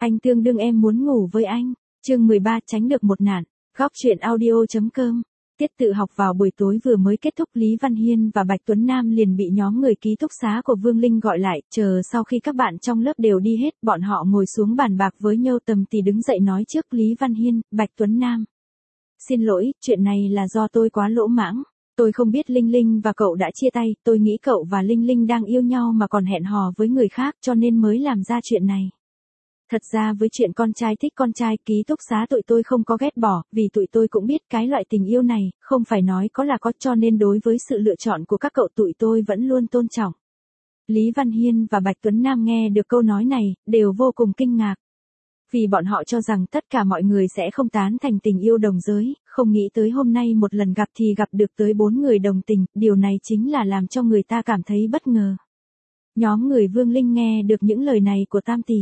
Anh tương đương em muốn ngủ với anh. Chương 13 tránh được một nạn. Góc truyện audio.com. Tiết tự học vào buổi tối vừa mới kết thúc, Lý Văn Hiên và Bạch Tuấn Nam liền bị nhóm người ký túc xá của Vương Linh gọi lại, chờ sau khi các bạn trong lớp đều đi hết, bọn họ ngồi xuống bàn bạc với nhau. Tầm thì đứng dậy nói trước Lý Văn Hiên, Bạch Tuấn Nam. Xin lỗi, chuyện này là do tôi quá lỗ mãng. Tôi không biết Linh Linh và cậu đã chia tay, tôi nghĩ cậu và Linh Linh đang yêu nhau mà còn hẹn hò với người khác cho nên mới làm ra chuyện này. Thật ra với chuyện con trai thích con trai, ký túc xá tụi tôi không có ghét bỏ, vì tụi tôi cũng biết cái loại tình yêu này, không phải nói có là có, cho nên đối với sự lựa chọn của các cậu tụi tôi vẫn luôn tôn trọng. Lý Văn Hiên và Bạch Tuấn Nam nghe được câu nói này, đều vô cùng kinh ngạc. Vì bọn họ cho rằng tất cả mọi người sẽ không tán thành tình yêu đồng giới, không nghĩ tới hôm nay một lần gặp thì gặp được tới 4 người đồng tình, điều này chính là làm cho người ta cảm thấy bất ngờ. Nhóm người Vương Linh nghe được những lời này của Tam tỷ,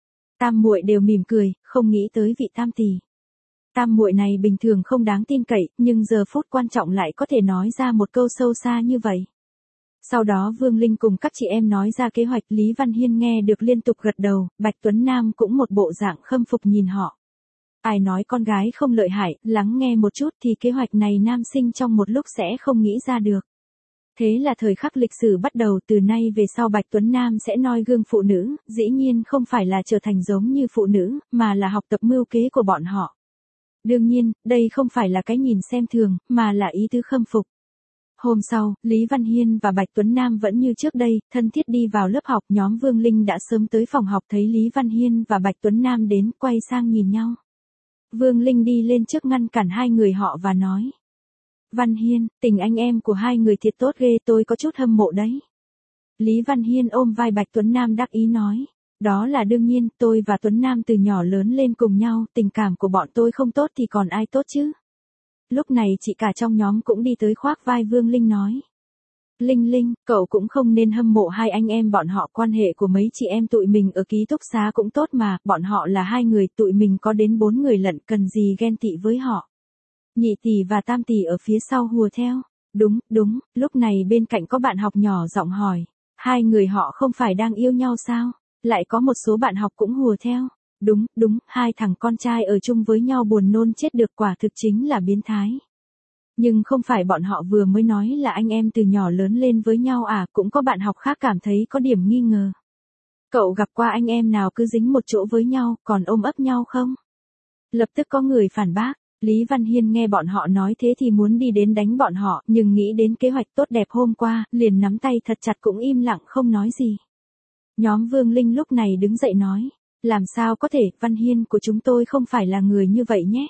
Tam muội đều mỉm cười, không nghĩ tới vị Tam tỷ, Tam muội này bình thường không đáng tin cậy, nhưng giờ phút quan trọng lại có thể nói ra một câu sâu xa như vậy. Sau đó Vương Linh cùng các chị em nói ra kế hoạch, Lý Văn Hiên nghe được liên tục gật đầu, Bạch Tuấn Nam cũng một bộ dạng khâm phục nhìn họ. Ai nói con gái không lợi hại, lắng nghe một chút thì kế hoạch này nam sinh trong một lúc sẽ không nghĩ ra được. Thế là thời khắc lịch sử bắt đầu, từ nay về sau Bạch Tuấn Nam sẽ noi gương phụ nữ, dĩ nhiên không phải là trở thành giống như phụ nữ, mà là học tập mưu kế của bọn họ. Đương nhiên, đây không phải là cái nhìn xem thường, mà là ý tứ khâm phục. Hôm sau, Lý Văn Hiên và Bạch Tuấn Nam vẫn như trước đây, thân thiết đi vào lớp học. Nhóm Vương Linh đã sớm tới phòng học, thấy Lý Văn Hiên và Bạch Tuấn Nam đến, quay sang nhìn nhau. Vương Linh đi lên trước ngăn cản hai người họ và nói: Văn Hiên, tình anh em của hai người thiệt tốt ghê, tôi có chút hâm mộ đấy. Lý Văn Hiên ôm vai Bạch Tuấn Nam đắc ý nói: Đó là đương nhiên, tôi và Tuấn Nam từ nhỏ lớn lên cùng nhau, tình cảm của bọn tôi không tốt thì còn ai tốt chứ. Lúc này chị cả trong nhóm cũng đi tới khoác vai Vương Linh nói: Linh Linh, cậu cũng không nên hâm mộ hai anh em bọn họ, quan hệ của mấy chị em tụi mình ở ký túc xá cũng tốt mà, bọn họ là 2 người, tụi mình có đến 4 người lận, cần gì ghen tị với họ. Nhị tỷ và Tam tỷ ở phía sau hùa theo. Đúng, đúng, lúc này bên cạnh có bạn học nhỏ giọng hỏi: Hai người họ không phải đang yêu nhau sao? Lại có một số bạn học cũng hùa theo. Đúng, đúng, hai thằng con trai ở chung với nhau buồn nôn chết được, quả thực chính là biến thái. Nhưng không phải bọn họ vừa mới nói là anh em từ nhỏ lớn lên với nhau à, cũng có bạn học khác cảm thấy có điểm nghi ngờ. Cậu gặp qua anh em nào cứ dính một chỗ với nhau, còn ôm ấp nhau không? Lập tức có người phản bác. Lý Văn Hiên nghe bọn họ nói thế thì muốn đi đến đánh bọn họ, nhưng nghĩ đến kế hoạch tốt đẹp hôm qua, liền nắm tay thật chặt cũng im lặng không nói gì. Nhóm Vương Linh lúc này đứng dậy nói: Làm sao có thể, Văn Hiên của chúng tôi không phải là người như vậy nhé.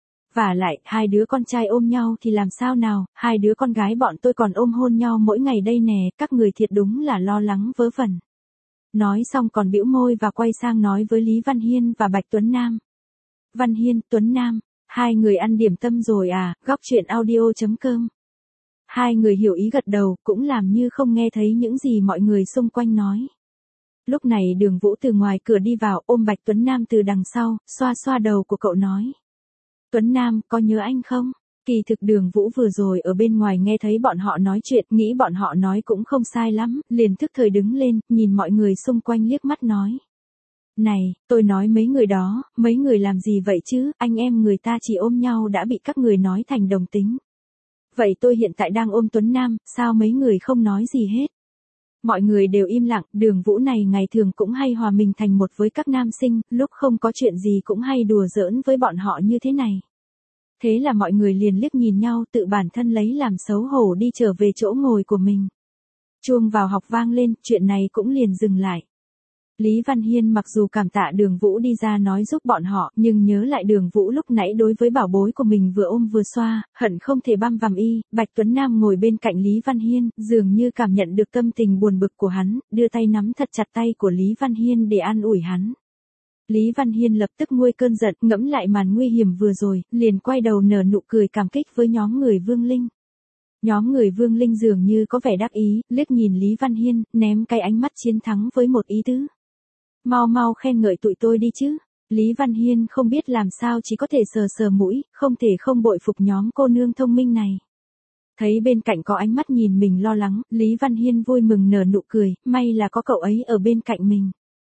Và lại, 2 đứa con trai ôm nhau thì làm sao nào, 2 đứa con gái bọn tôi còn ôm hôn nhau mỗi ngày đây nè, các người thiệt đúng là lo lắng vớ vẩn. Nói xong còn bĩu môi và quay sang nói với Lý Văn Hiên và Bạch Tuấn Nam: Văn Hiên, Tuấn Nam, hai người ăn điểm tâm rồi à? Góc truyện audio.com. Hai người hiểu ý gật đầu, cũng làm như không nghe thấy những gì mọi người xung quanh nói. Lúc này Đường Vũ từ ngoài cửa đi vào, ôm Bạch Tuấn Nam từ đằng sau, xoa xoa đầu của cậu nói: Tuấn Nam, có nhớ anh không? Kỳ thực Đường Vũ vừa rồi ở bên ngoài nghe thấy bọn họ nói chuyện, nghĩ bọn họ nói cũng không sai lắm, liền thức thời đứng lên, nhìn mọi người xung quanh liếc mắt nói: Này, tôi nói mấy người đó, mấy người làm gì vậy chứ, anh em người ta chỉ ôm nhau đã bị các người nói thành đồng tính. Vậy tôi hiện tại đang ôm Tuấn Nam, sao mấy người không nói gì hết? Mọi người đều im lặng, Đường Vũ này ngày thường cũng hay hòa mình thành một với các nam sinh, lúc không có chuyện gì cũng hay đùa giỡn với bọn họ như thế này. Thế là mọi người liền liếc nhìn nhau, tự bản thân lấy làm xấu hổ đi trở về chỗ ngồi của mình. Chuông vào học vang lên, chuyện này cũng liền dừng lại. Lý Văn Hiên mặc dù cảm tạ Đường Vũ đi ra nói giúp bọn họ, nhưng nhớ lại Đường Vũ lúc nãy đối với bảo bối của mình vừa ôm vừa xoa, hận không thể băm vằm y. Bạch Tuấn Nam ngồi bên cạnh Lý Văn Hiên, dường như cảm nhận được tâm tình buồn bực của hắn, đưa tay nắm thật chặt tay của Lý Văn Hiên để an ủi hắn. Lý Văn Hiên lập tức nguôi cơn giận, ngẫm lại màn nguy hiểm vừa rồi, liền quay đầu nở nụ cười cảm kích với nhóm người Vương Linh. Nhóm người Vương Linh dường như có vẻ đắc ý, liếc nhìn Lý Văn Hiên, ném cái ánh mắt chiến thắng với một ý tứ: Mau mau khen ngợi tụi tôi đi chứ. Lý Văn Hiên không biết làm sao chỉ có thể sờ sờ mũi, không thể không bội phục nhóm cô nương thông minh này. Thấy bên cạnh có ánh mắt nhìn mình lo lắng, Lý Văn Hiên vui mừng nở nụ cười, may là có cậu ấy ở bên cạnh mình.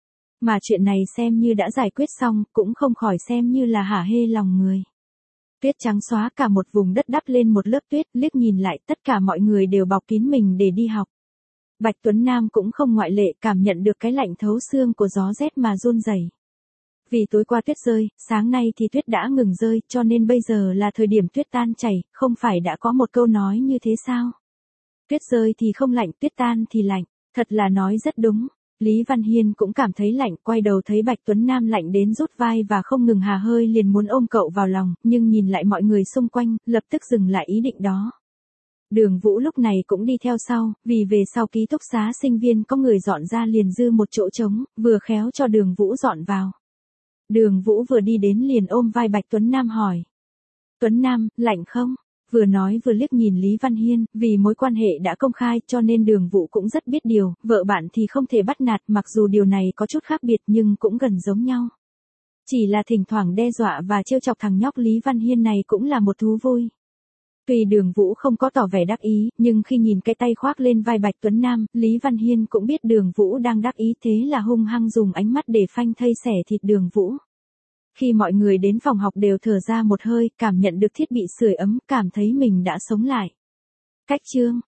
Mà chuyện này xem như đã giải quyết xong, cũng không khỏi xem như là hả hê lòng người. Tuyết trắng xóa cả một vùng đất đắp lên một lớp tuyết, liếc nhìn lại tất cả mọi người đều bọc kín mình để đi học. Bạch Tuấn Nam cũng không ngoại lệ, cảm nhận được cái lạnh thấu xương của gió rét mà run rẩy. Vì tối qua tuyết rơi, sáng nay thì tuyết đã ngừng rơi, cho nên bây giờ là thời điểm tuyết tan chảy, không phải đã có một câu nói như thế sao? Tuyết rơi thì không lạnh, tuyết tan thì lạnh, thật là nói rất đúng. Lý Văn Hiên cũng cảm thấy lạnh, quay đầu thấy Bạch Tuấn Nam lạnh đến rút vai và không ngừng hà hơi liền muốn ôm cậu vào lòng, nhưng nhìn lại mọi người xung quanh, lập tức dừng lại ý định đó. Đường Vũ lúc này cũng đi theo sau, vì về sau ký túc xá sinh viên có người dọn ra liền dư một chỗ trống, vừa khéo cho Đường Vũ dọn vào. Đường Vũ vừa đi đến liền ôm vai Bạch Tuấn Nam hỏi. Tuấn Nam, lạnh không? Vừa nói vừa liếc nhìn Lý Văn Hiên, vì mối quan hệ đã công khai cho nên Đường Vũ cũng rất biết điều, vợ bạn thì không thể bắt nạt, mặc dù điều này có chút khác biệt nhưng cũng gần giống nhau. Chỉ là thỉnh thoảng đe dọa và trêu chọc thằng nhóc Lý Văn Hiên này cũng là một thú vui. Tuy Đường Vũ không có tỏ vẻ đắc ý, nhưng khi nhìn cái tay khoác lên vai Bạch Tuấn Nam, Lý Văn Hiên cũng biết Đường Vũ đang đắc ý, thế là hung hăng dùng ánh mắt để phanh thây xẻ thịt Đường Vũ. Khi mọi người đến phòng học đều thở ra một hơi, cảm nhận được thiết bị sưởi ấm, cảm thấy mình đã sống lại. Cách chương